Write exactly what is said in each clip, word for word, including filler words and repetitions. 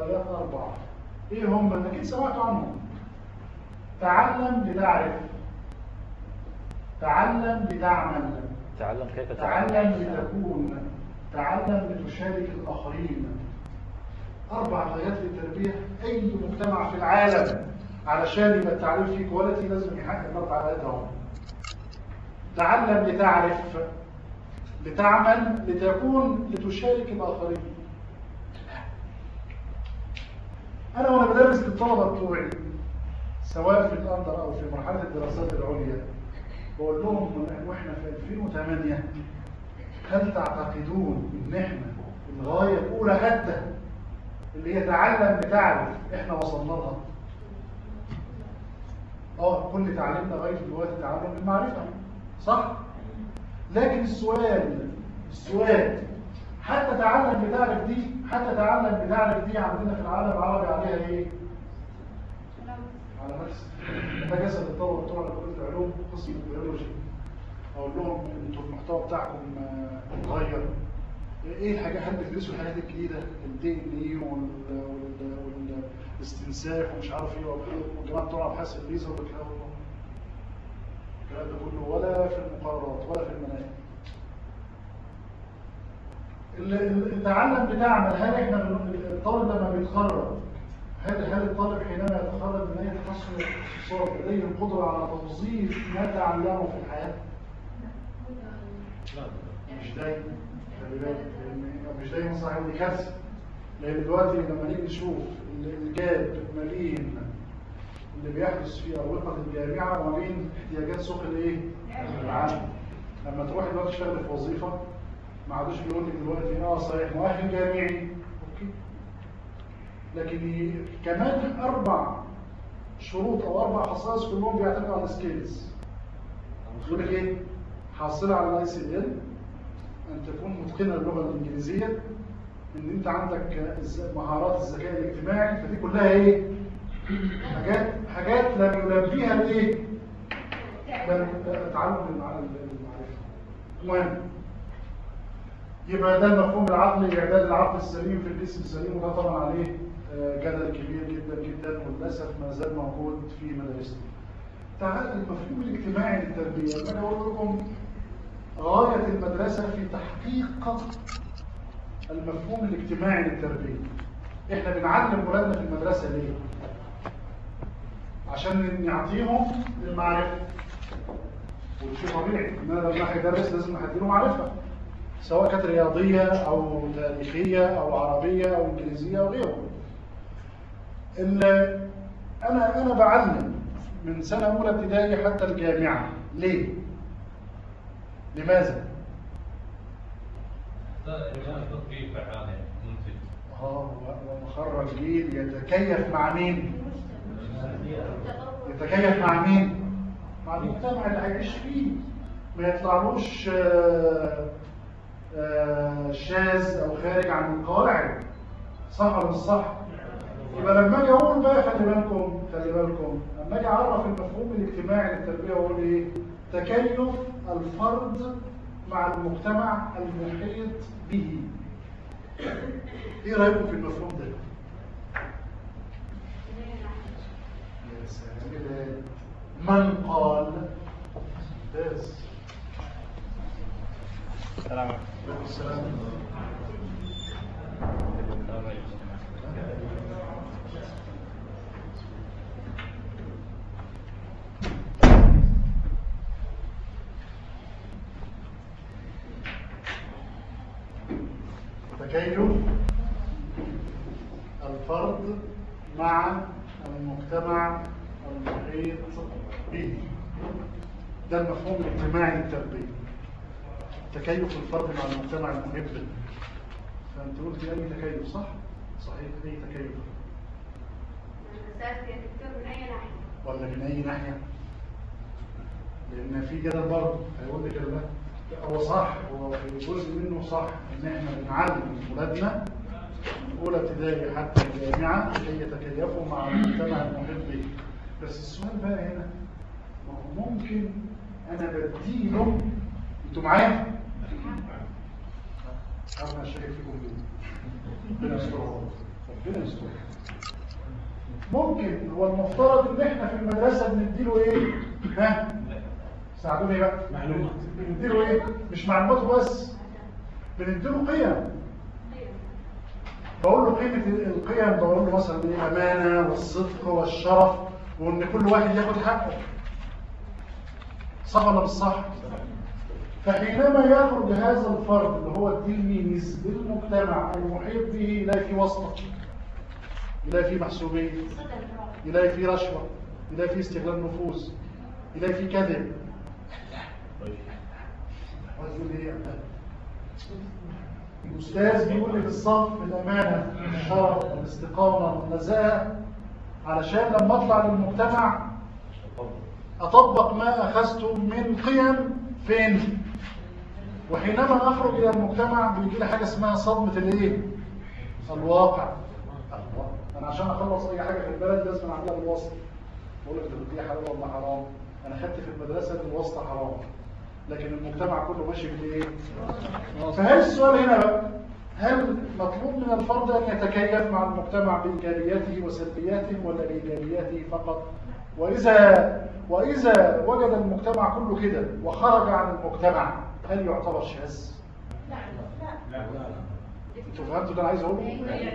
غايات أربعة. إيه هم؟ أكيد سمعتوا عنهم. تعلم لتعرف، تعلم لتعمل، تعلم كيف تعمل، تعلم لتكون، تعلم لتشارك الآخرين. أربع غايات للتربية. أي مجتمع في العالم علشان يبقى التعليم فيه كواليتي لازم يحقق الأربع غايات أهو. تعلم لتعرف، لتعمل، لتكون، لتشارك الآخرين. أنا وأنا بدرس للطلبة بتوعي سواء في الأندر أو في مرحلة الدراسات العليا بقول لهم وإحنا في ألفين وثمانية هل تعتقدون إن إحنا الغاية الأولى حتى اللي هي تعلم بتعرف إحنا وصلنا لها؟ آه كل تعليمنا غاية دلوقتي تعلم بالمعرفة، صح؟ لكن السؤال السؤال حتى تعلم بتعرف دي، حتى تعلم بتعرف دي عندنا في العالم العربي عليها ايه؟ على نفس ده جسد الطلبه بتوعنا كليه العلوم قسم البيولوجي اقول لهم انتوا المحتوى بتاعكم اتغير. ايه الحاجات؟ هل بتدرسوا الحاجات الجديده الدي ان اي والاستنساخ ومش عارف ايه والجماعه بتوع ابحاث الليزر والكلام ده الكلام ده كله ولا في المقررات ولا في المناهج. التعلم بتعمل. هل احنا الطالب لما بيتخرج هل هل الطالب حينما يتخرج من اي تخصص من التخصصات لديه القدره على توظيف ما تعلمه في الحياه؟ مش دايما. خلي بالك مش دايما صحيح، دي كارثه. لان دلوقتي لما نيجي نشوف الجاب ما بين اللي بيحدث في اروقه الجامعه وما بين احتياجات سوق الايه؟ العمل. لما تروح دلوقتي تشتغل في وظيفه ما عادوش بيقول لك دلوقتي اه صحيح مؤهل جامعي اوكي، لكن كمان اربع شروط او اربع خصائص كلهم بيعتمدوا على السكيلز. يقول لك ايه؟ حاصله على الاي سي ال، ان تكون متقنه اللغه الانجليزيه، ان انت عندك مهارات الذكاء الاجتماعي. فدي كلها ايه؟ حاجات حاجات لم يلبيها الايه؟ تعلم المعرفه. المهم يبقى ده المفهوم العقلي، اعداد العقل السليم في الجسم السليم، وده طبعا عليه جدل كبير جدا جدا وللاسف ما زال موجود في مدارسنا. تعال المفهوم الاجتماعي للتربيه. انا اقول لكم غايه المدرسه في تحقيق المفهوم الاجتماعي للتربيه. احنا بنعلم ولادنا في المدرسه ليه؟ عشان نعطيهم المعرفه. وشيء طبيعي ان انا لما هيدرس لازم اديله معرفه، سواء كانت رياضيه او تاريخيه او عربيه او انجليزيه او غيره. انا انا بعلم من سنه اولى ابتدائي حتى الجامعه. ليه؟ لماذا؟ تطبيق فعال منتج. اه ومخرج جيل يتكيف مع مين؟ يتكيف مع مين؟ مع المجتمع اللي هيعيش فيه، ما يطلعلوش آه آه شاذ او خارج عن القواعد. صح ولا مش صح؟ يبقى لما اجي اقول بقى خلي بالكم خلي بالكم لما اجي اعرف المفهوم الاجتماعي للتربيه واقول ايه؟ تكيف الفرد مع المجتمع المحيط به. ايه رايكم في المفهوم ده؟ يا سلام. من قال؟ ممتاز. السلام عليكم. السلام. تكيف الفرد مع المجتمع المحيط به. ده المفهوم الاجتماعي للتربيه. تكيف الفرد مع المجتمع المحيط به. فانت قلت اي تكيف صح؟ صحيح اي تكيف. يا دكتور من اي ناحيه؟ ولا من اي ناحيه؟ لان في جدل برضه هيقول لك كده. هو صح، هو جزء منه صح ان احنا بنعلم ولادنا من اولى ابتدائي حتى الجامعه لكي يتكيفوا مع المجتمع المحيط به. بس السؤال بقى هنا، ما هو ممكن انا بديله. انتوا معايا؟ انا شايف فيكم ربنا يسترها. ربنا يستر. ممكن هو المفترض ان احنا في المدرسه بنديله ايه؟ ها؟ ساعدوني بقى. معلومات. بنديله ايه؟ مش معلومات بس، بنديله قيم. بقول له قيمه القيم، بقول له مثلا ايه؟ الامانه والصدق والشرف، وان كل واحد ياخد حقه. صح ولا مش صح؟ فحينما يخرج هذا الفرد اللي هو التلميذ للمجتمع المحيط به، يلاقي فيه واسطه، يلاقي فيه محسوبيه، يلاقي فيه رشوه، يلاقي فيه استغلال نفوذ، يلاقي فيه كذب. عايز يقول ايه؟ الاستاذ بيقول لي بالصف الامانه والشرف والاستقامه والنزاهه، علشان لما اطلع للمجتمع اطبق ما اخذته من قيم فين؟ وحينما اخرج الى المجتمع بيجي لي حاجه اسمها صدمه الايه؟ الواقع. انا عشان اخلص اي حاجه في البلد لازم اعملها بالواسطه. بقول لك دي حلال ولا حرام؟ انا خدت في المدرسه ان الواسطه حرام، لكن المجتمع كله ماشي بالايه؟ فهل السؤال هنا بقى، هل مطلوب من الفرد ان يتكيف مع المجتمع بايجابياته وسلبياته ولا بايجابياته فقط؟ واذا واذا وجد المجتمع كله كده وخرج عن المجتمع، هل يعتبر شاذ؟ لا لا لا. انتوا فهمتوا اللي انا عايز اقوله؟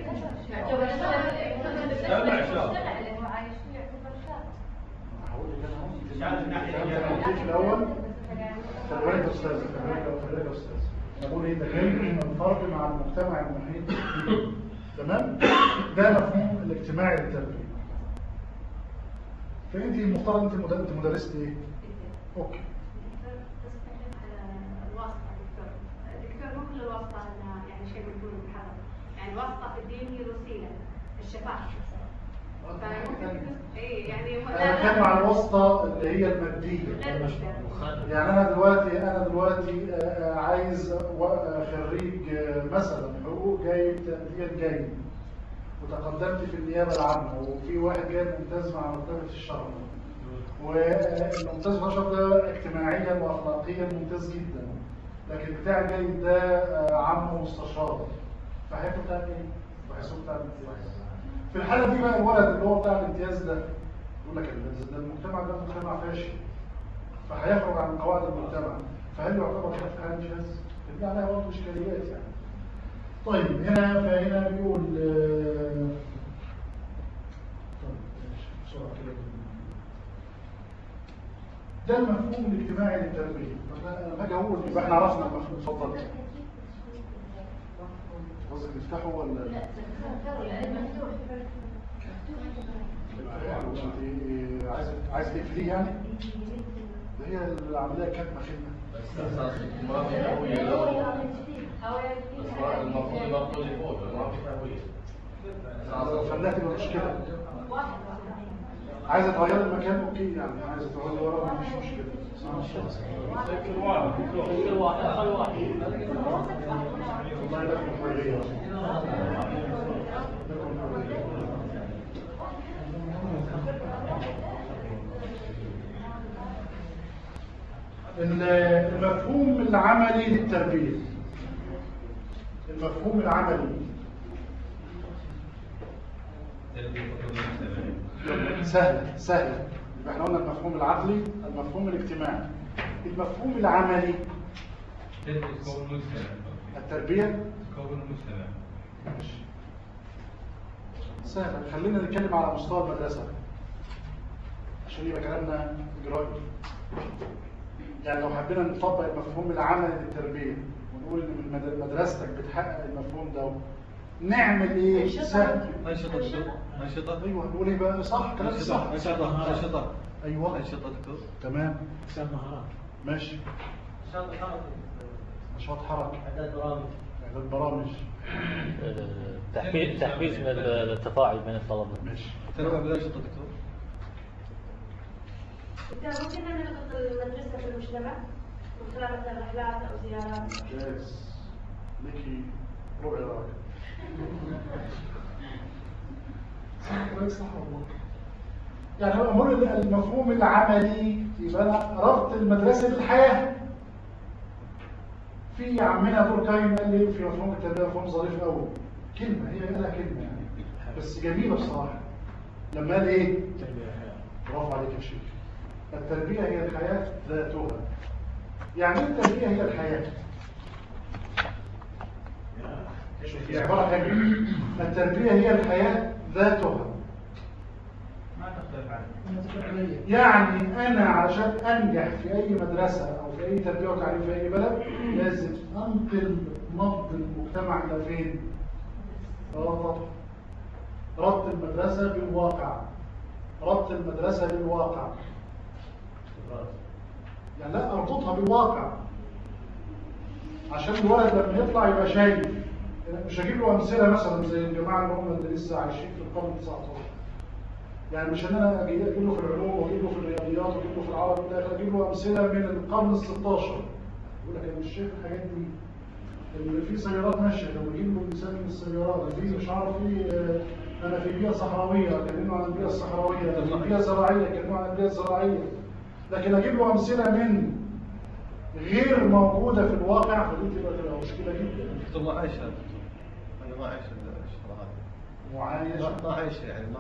هقول لك انا اهو في الاول. خلي بالك يا استاذ، خلي بالك يا استاذ، انا بقول ايه؟ تكيف الفرد مع المجتمع المحيط به. تمام؟ ده مفهوم الاجتماعي للتربيه. فانت المفترض انت انت مدرسه ايه؟ اوكي. الدكتور مو كل الواسطه انها يعني شيء بنقول محرم، يعني الواسطه في الدين هي الوسيله الشفاعه. فممكن ايه يعني انا بتكلم على الواسطه اللي هي الماديه. يعني انا دلوقتي انا دلوقتي عايز خريج مثلا حقوق جايب تقدير جيد، وتقدمت في النيابه العامه، وفي واحد جايب ممتاز مع مرتبه الشرف، والممتاز ما شاء الله اجتماعيا واخلاقيا ممتاز جدا، لكن بتاع الجيد ده عم مستشار، فهياخد بتاع ايه؟ وهيسوق بتاع الامتياز. في الحاله دي بقى الولد اللي هو بتاع الامتياز ده يقول لك ده المجتمع ده مجتمع فاشل، فهيخرج عن قواعد المجتمع، فهل يعتبر شاذ في حال شاذ؟ دي عليها برضه اشكاليات يعني. طيب هنا فهنا بيقول طيب بسرعه كده، ده المفهوم الاجتماعي للتربيه. انا باجي اقول يبقى احنا عرفنا المفهوم. اتفضل. قصدك نفتحه ولا لا؟ مفتوح. عايز عايز تقفليه يعني؟ ده هي العمليه كاتمه خدمه. ما في تهويه لو المفروض المفروض يفوت ما في تهويه. خليها تبقى مشكله. عايزه تغير المكان اوكي، يعني عايزه تغير ورا مفيش مشكله. فكر واحد فكر واحد اخر واحد والله لكم حريه. المفهوم العملي للتربيه. المفهوم العملي سهل سهل. يبقى احنا قلنا المفهوم العقلي، المفهوم الاجتماعي، المفهوم العملي. التربيه تكون المجتمع. ماشي سهل. خلينا نتكلم على مستوى المدرسه عشان يبقى كلامنا اجرائي. يعني لو حبينا نطبق المفهوم العملي للتربيه ونقول ان من مدرستك بتحقق المفهوم ده، نعمل ايه؟ سهل. انشطه دكتور، انشطه. ايوه نقول ايه بقى؟ صح كلام صح. انشطه انشطه ايوه انشطه دكتور. تمام. اقسام مهارات. ماشي. نشاط حركي. نشاط حركي. اعداد برامج. اعداد برامج. تحفيز تحفيز من التفاعل بين الطلبه. ماشي. تنوع بالانشطه دكتور. ممكن أن نربط المدرسة في المجتمع من خلال مثلا رحلات أو زيارات. جاهز. ليكي ربع درجة. صح والله. يعني أقول المفهوم العملي يبقى أنا ربط المدرسة بالحياة. في عمنا دور كاين قال لي في مفهوم التربية مفهوم ظريف قوي. كلمة هي قالها كلمة يعني. بس جميلة بصراحة. لما قال ايه؟ برافو عليك يا شيخ. التربية هي الحياة ذاتها. يعني ايه التربية هي الحياة؟ شوف هي عبارة عن التربية هي الحياة ذاتها. ما تختلف عنه. يعني أنا علشان أنجح في أي مدرسة أو في أي تربية وتعليم في أي بلد لازم أنقل نبض المجتمع إلى فين؟ آه طبعا. ربط المدرسة بالواقع. ربط المدرسة بالواقع. يعني لا أربطها بالواقع عشان الولد لما يطلع يبقى شايف. مش هجيب له أمثلة مثلا زي الجماعة اللي هم اللي لسه عايشين في القرن التسعتاشر. يعني مش ان انا اجيب له في العلوم واجيب له في الرياضيات واجيب له في العربي لا اجيب له امثله من القرن الستاشر. يقول لك انا مش شايف الحاجات دي. اللي في سيارات ماشيه لو اجيب له مثال من السيارات في مش عارف في انا في بيئه صحراويه اكلمه عن البيئه الصحراويه، في بيئه زراعيه اكلمه عن البيئه الزراعيه. لكن اجيب له امثله من غير موجوده في الواقع فدي تبقى تبقى مشكله جدا. دكتور ما عايش هذا الدكتور. انا ما عايش الشغله هذه. معايشه ما عايش يعني.